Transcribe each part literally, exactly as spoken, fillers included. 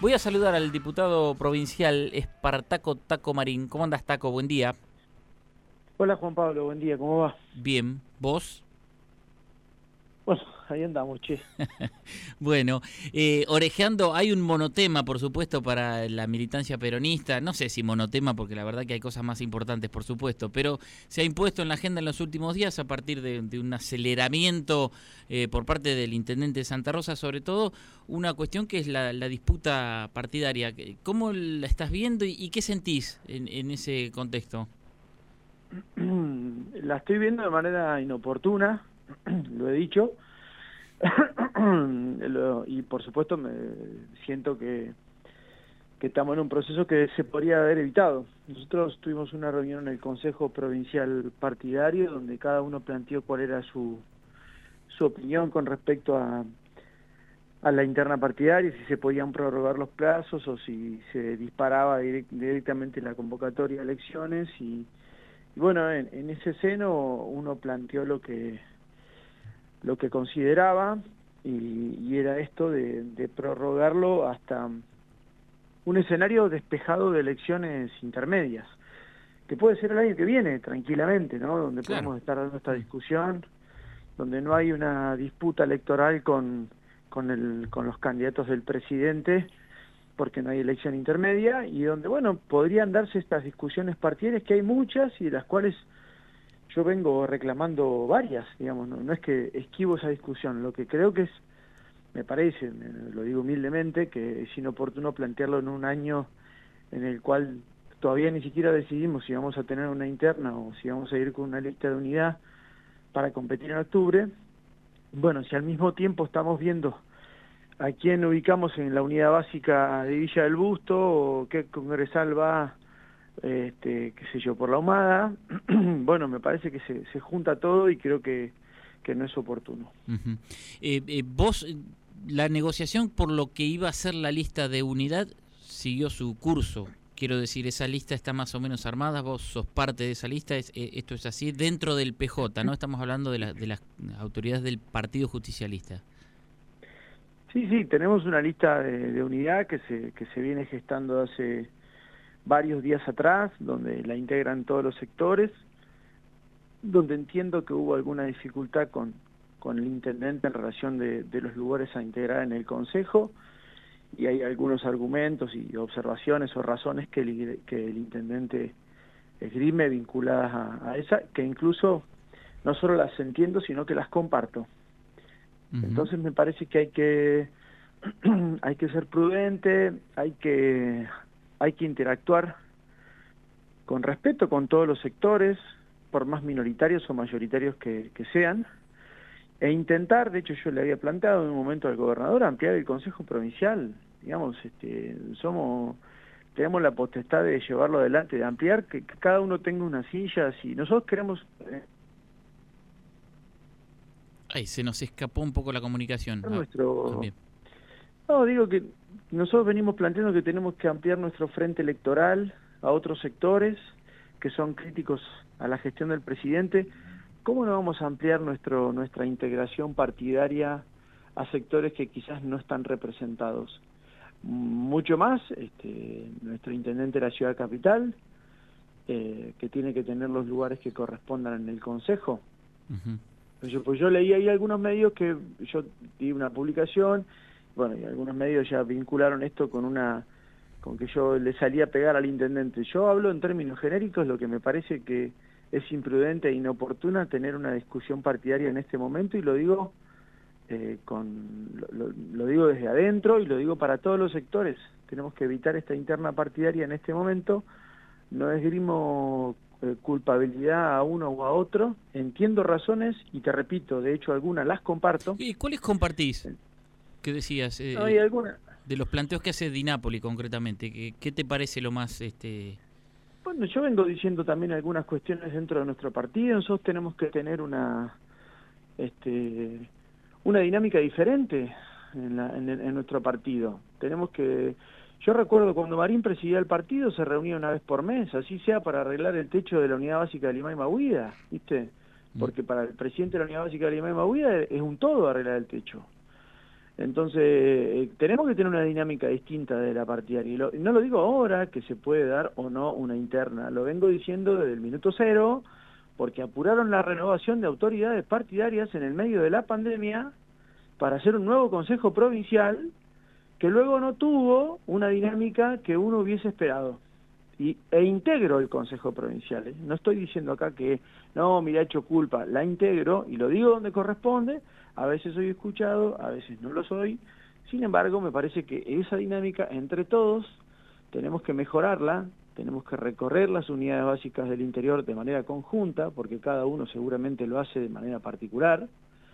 Voy a saludar al diputado provincial Espartaco Taco Marín. ¿Cómo andas, Taco? Buen día. Hola Juan Pablo, buen día, ¿cómo va? Bien, ¿vos? Bueno, ahí andamos, che. Bueno, eh, orejeando, hay un monotema, por supuesto, para la militancia peronista. No sé si monotema, porque la verdad que hay cosas más importantes, por supuesto, pero se ha impuesto en la agenda en los últimos días a partir de, de un aceleramiento eh, por parte del intendente de Santa Rosa, sobre todo, una cuestión que es la, la disputa partidaria. ¿Cómo la estás viendo y, y qué sentís en, en ese contexto? La estoy viendo de manera inoportuna, lo he dicho, lo, y por supuesto me siento que, que estamos en un proceso que se podría haber evitado. Nosotros tuvimos una reunión en el Consejo Provincial Partidario donde cada uno planteó cuál era su, su opinión con respecto a, a la interna partidaria, si se podían prorrogar los plazos o si se disparaba direct, directamente la convocatoria a elecciones y Y bueno, en, en ese seno uno planteó lo que lo que consideraba y, y era esto de, de prorrogarlo hasta un escenario despejado de elecciones intermedias, que puede ser el año que viene, tranquilamente, ¿no? Donde Claro. podemos estar dando esta discusión, donde no hay una disputa electoral con, con, el, con los candidatos del presidente, porque no hay elección intermedia, y donde, bueno, podrían darse estas discusiones partidarias, que hay muchas y de las cuales yo vengo reclamando varias, digamos, no, no es que esquivo esa discusión, lo que creo que es, me parece, me, lo digo humildemente, que es inoportuno plantearlo en un año en el cual todavía ni siquiera decidimos si vamos a tener una interna o si vamos a ir con una lista de unidad para competir en octubre. Bueno, si al mismo tiempo estamos viendo a quién ubicamos en la unidad básica de Villa del Busto o qué congresal va, este, qué sé yo, por la Ahumada, bueno, me parece que se, se junta todo y creo que, que no es oportuno. Uh-huh. eh, eh, vos, la negociación por lo que iba a ser la lista de unidad siguió su curso. Quiero decir, esa lista está más o menos armada, vos sos parte de esa lista, es, eh, esto es así, dentro del P J, ¿no? Estamos hablando de, la, de las autoridades del Partido Justicialista. Sí, sí, tenemos una lista de, de unidad que se, que se viene gestando hace varios días atrás, donde la integran todos los sectores, donde entiendo que hubo alguna dificultad con, con el intendente en relación de, de los lugares a integrar en el Consejo, y hay algunos argumentos y observaciones o razones que el, que el intendente esgrime vinculadas a, a esa, que incluso no solo las entiendo, sino que las comparto. Uh-huh. Entonces me parece que hay que hay que ser prudente, hay que hay que interactuar con respeto con todos los sectores, por más minoritarios o mayoritarios que, que sean, e intentar, de hecho yo le había planteado en un momento al gobernador, ampliar el Consejo Provincial, digamos, este, somos, tenemos la potestad de llevarlo adelante, de ampliar, que, que cada uno tenga una silla, si nosotros queremos... Eh, Ay, se nos escapó un poco la comunicación. nuestro... Ah, no, digo que nosotros venimos planteando que tenemos que ampliar nuestro frente electoral a otros sectores que son críticos a la gestión del presidente. ¿Cómo no vamos a ampliar nuestro nuestra integración partidaria a sectores que quizás no están representados? Mucho más, este, nuestro intendente de la ciudad capital, eh, que tiene que tener los lugares que correspondan en el Consejo. Uh-huh. Pues yo, pues yo leí ahí algunos medios que yo di una publicación, bueno, y algunos medios ya vincularon esto con una con que yo le salía a pegar al intendente. Yo hablo en términos genéricos, lo que me parece que es imprudente e inoportuna tener una discusión partidaria en este momento, y lo digo eh, con lo, lo digo desde adentro y lo digo para todos los sectores. Tenemos que evitar esta interna partidaria en este momento. No esgrimo eh, culpabilidad a uno o a otro, entiendo razones y te repito, de hecho algunas las comparto. ¿Y cuáles compartís? ¿Qué decías? Eh, no, hay alguna... De los planteos que hace Di Napoli concretamente, ¿qué, qué te parece lo más... este Bueno, yo vengo diciendo también algunas cuestiones dentro de nuestro partido. Nosotros tenemos que tener una este una dinámica diferente en, la, en, el, en nuestro partido. Tenemos que... Yo recuerdo cuando Marín presidía el partido, se reunía una vez por mes, así sea para arreglar el techo de la unidad básica de Limay Mahuida, ¿viste? Porque para el presidente de la unidad básica de Limay Mahuida es un todo arreglar el techo. Entonces, eh, tenemos que tener una dinámica distinta de la partidaria. Y lo, no lo digo ahora, que se puede dar o no una interna, lo vengo diciendo desde el minuto cero, porque apuraron la renovación de autoridades partidarias en el medio de la pandemia para hacer un nuevo Consejo Provincial que luego no tuvo una dinámica que uno hubiese esperado. Y, e integro el Consejo Provincial, ¿eh? No estoy diciendo acá que no, mira, he hecho culpa, la integro y lo digo donde corresponde. A veces soy escuchado, a veces no lo soy. Sin embargo, me parece que esa dinámica entre todos tenemos que mejorarla, tenemos que recorrer las unidades básicas del interior de manera conjunta, porque cada uno seguramente lo hace de manera particular.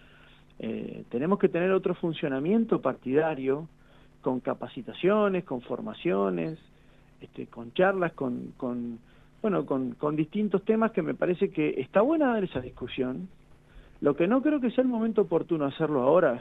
Eh, tenemos que tener otro funcionamiento partidario, con capacitaciones, con formaciones, este, con charlas, con, con bueno, con, con distintos temas, que me parece que está buena dar esa discusión. Lo que no creo que sea el momento oportuno hacerlo ahora,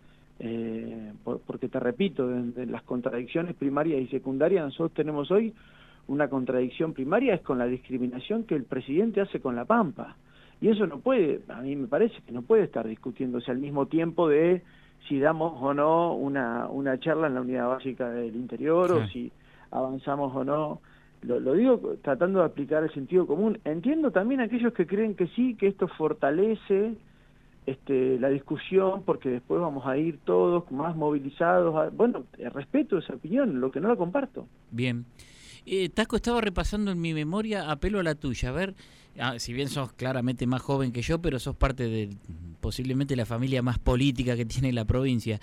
eh, por, porque te repito, de, de las contradicciones primarias y secundarias, nosotros tenemos hoy una contradicción primaria, es con la discriminación que el presidente hace con la Pampa. Y eso no puede, a mí me parece que no puede estar discutiéndose al mismo tiempo de si damos o no una, una charla en la unidad básica del interior, sí, o si avanzamos o no. Lo, lo digo tratando de aplicar el sentido común. Entiendo también a aquellos que creen que sí, que esto fortalece este, la discusión, porque después vamos a ir todos más movilizados. A, bueno, respeto esa opinión, lo que no la comparto. Bien. Eh, Taco, estaba repasando en mi memoria, apelo a la tuya. A ver, ah, si bien sos claramente más joven que yo, pero sos parte de posiblemente la familia más política que tiene la provincia.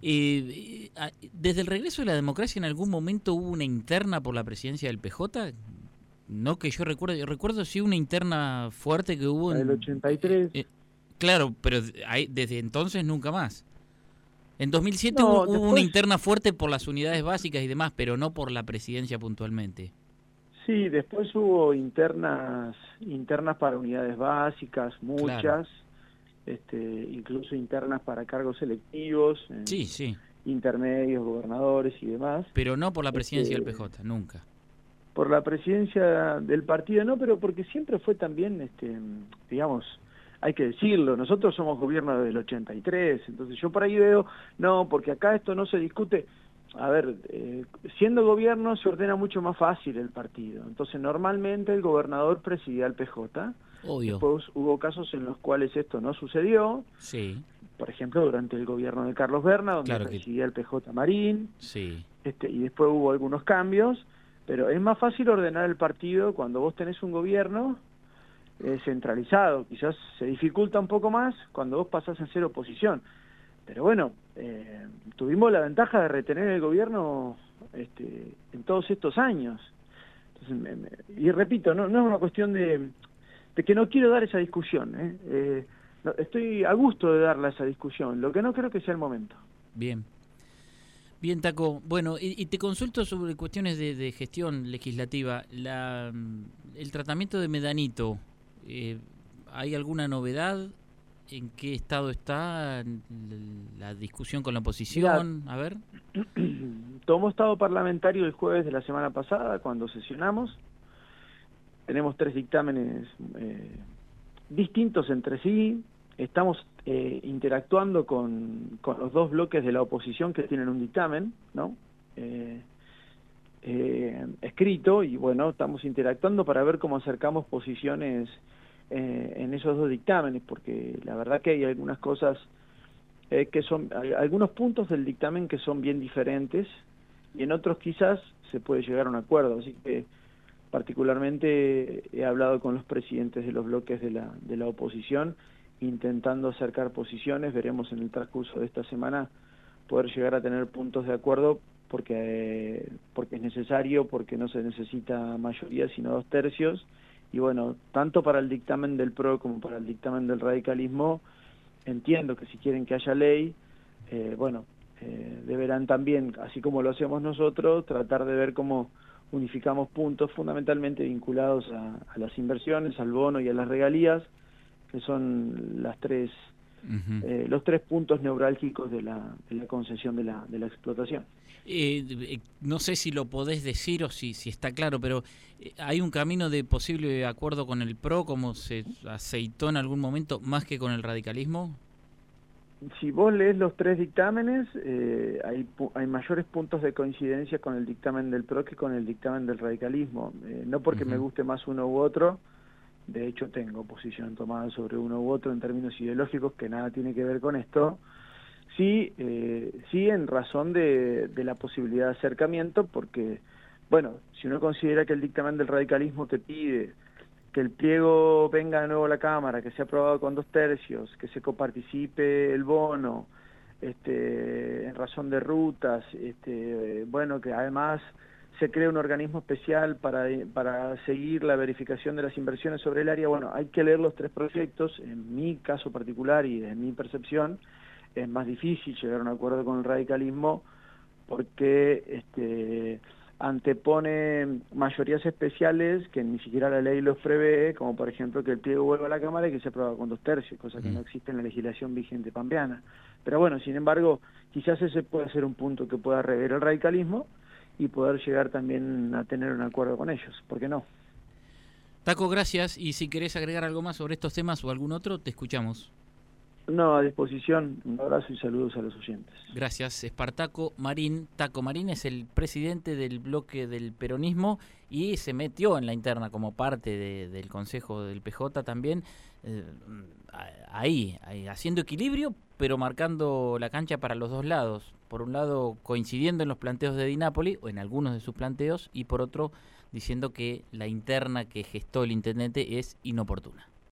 Eh, eh, ¿Desde el regreso de la democracia en algún momento hubo una interna por la presidencia del P J? No que yo recuerdo, yo recuerdo sí una interna fuerte que hubo en... el ochenta y tres. Eh, eh, claro, pero hay, desde entonces nunca más. En dos mil siete no, hubo, después... hubo una interna fuerte por las unidades básicas y demás, pero no por la presidencia puntualmente. Sí, después hubo internas internas para unidades básicas, muchas, claro. este, incluso internas para cargos selectivos, sí, sí. intermedios, gobernadores y demás. Pero no por la presidencia este, del P J, nunca. Por la presidencia del partido no, pero porque siempre fue también, este, digamos... Hay que decirlo, nosotros somos gobierno del ochenta y tres, entonces yo por ahí veo, no, porque acá esto no se discute. A ver, eh, siendo gobierno se ordena mucho más fácil el partido, entonces normalmente el gobernador presidía al P J. Obvio. Después hubo casos en los cuales esto no sucedió, sí. Por ejemplo durante el gobierno de Carlos Berna, donde claro presidía que... el P J Marín, sí. este, y después hubo algunos cambios, pero es más fácil ordenar el partido cuando vos tenés un gobierno Eh, centralizado. Quizás se dificulta un poco más cuando vos pasás a ser oposición, pero bueno, eh, tuvimos la ventaja de retener el gobierno este, en todos estos años. Entonces, me, me, y repito, no, no es una cuestión de, de que no quiero dar esa discusión, ¿eh? Eh, no, estoy a gusto de darla esa discusión, lo que no creo que sea el momento. Bien. Bien, Taco. Bueno, y, y te consulto sobre cuestiones de, de gestión legislativa. La, el tratamiento de Medanito, Eh, ¿hay alguna novedad? ¿En qué estado está la discusión con la oposición? Mirá, a ver. Tomó estado parlamentario el jueves de la semana pasada, cuando sesionamos. Tenemos tres dictámenes eh, distintos entre sí. Estamos eh, interactuando con, con los dos bloques de la oposición que tienen un dictamen, ¿no? Eh, eh, escrito, y bueno, estamos interactuando para ver cómo acercamos posiciones Eh, en esos dos dictámenes, porque la verdad que hay algunas cosas eh, que son, hay algunos puntos del dictamen que son bien diferentes y en otros quizás se puede llegar a un acuerdo, así que particularmente he hablado con los presidentes de los bloques de la, de la oposición intentando acercar posiciones. Veremos en el transcurso de esta semana poder llegar a tener puntos de acuerdo, porque, eh, porque es necesario, porque no se necesita mayoría sino dos tercios. Y bueno, tanto para el dictamen del P R O como para el dictamen del radicalismo, entiendo que si quieren que haya ley, eh, bueno, eh, deberán también, así como lo hacemos nosotros, tratar de ver cómo unificamos puntos fundamentalmente vinculados a, a las inversiones, al bono y a las regalías, que son las tres, uh-huh. eh, los tres puntos neurálgicos de la, de la concesión de la, de la explotación. Eh, no sé si lo podés decir o si, si está claro, pero ¿hay un camino de posible acuerdo con el P R O, como se aceitó en algún momento, más que con el radicalismo? si vos lees los tres dictámenes, eh, hay, hay mayores puntos de coincidencia con el dictamen del P R O que con el dictamen del radicalismo. Eh, no porque uh-huh. me guste más uno u otro, de hecho tengo posición tomada sobre uno u otro en términos ideológicos que nada tiene que ver con esto. Sí, eh, sí en razón de, de la posibilidad de acercamiento, porque, bueno, si uno considera que el dictamen del radicalismo te pide que el pliego venga de nuevo a la Cámara, que sea aprobado con dos tercios, que se coparticipe el bono, este, en razón de rutas, este, bueno, que además se cree un organismo especial para, para seguir la verificación de las inversiones sobre el área. Bueno, hay que leer los tres proyectos. En mi caso particular y en mi percepción es más difícil llegar a un acuerdo con el radicalismo porque este antepone mayorías especiales que ni siquiera la ley los prevé, como por ejemplo que el pliego vuelva a la Cámara y que se aprueba con dos tercios, cosa que no existe en la legislación vigente pampeana. Pero bueno, sin embargo, quizás ese puede ser un punto que pueda rever el radicalismo y poder llegar también a tener un acuerdo con ellos, ¿por qué no? Taco, gracias, y si querés agregar algo más sobre estos temas o algún otro, te escuchamos. No, a disposición. Un abrazo y saludos a los oyentes. Gracias. Espartaco Marín. Taco Marín es el presidente del bloque del peronismo y se metió en la interna como parte de, del Consejo del P J también, eh, ahí, ahí, haciendo equilibrio, pero marcando la cancha para los dos lados. Por un lado, coincidiendo en los planteos de Di Napoli, o en algunos de sus planteos, y por otro, diciendo que la interna que gestó el intendente es inoportuna.